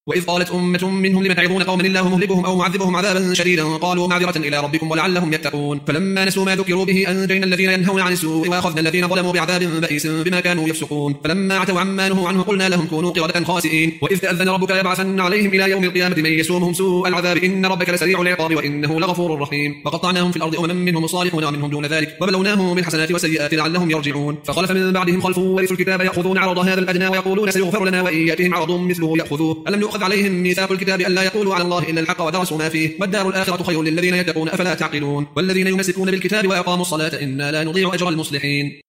وإذ قالت أمة منهم لم تعظون قوما الله مهلكهم أو معذبهم عذابا شديدا قالوا معذرة إلى ربكم ولعلهم يتقون فلما نسوا ما ذكروا به أنجينا الذين ينهون عن السوء وأخذنا الذين ظلموا بعذاب بئيس بما كانوا يفسقون فلما عتوا عما نهوا عنه قلنا لهم كونوا قردة خاسئين وإذ تأذن ربك ليبعثن عليهم إلى يوم القيامة من يسومهم سوء العذاب إن ربك لسريع العقاب وإنه لغفور رحيم وقطعناهم في الأرض منهم الصالحون ومنهم دون ذلك وبلوناهم بالحسنات والسيئات لعلهم يرجعون فخلف من بعدهم خلف ورثوا الكتاب يأخذون عرض هذا الأدنى ويقولون سيغفر لنا وإن يأتهم عرض مثله يأخذوه ألم يؤخذ عليهم ميثاق الكتاب ألا يقولوا على الله إلا الحق ودرسوا ما فيه والدار الآخرة خير للذين يتقون أفلا تعقلون والذين يمسكون بالكتاب وأقاموا الصلاة إنا لا نضيع أجر المصلحين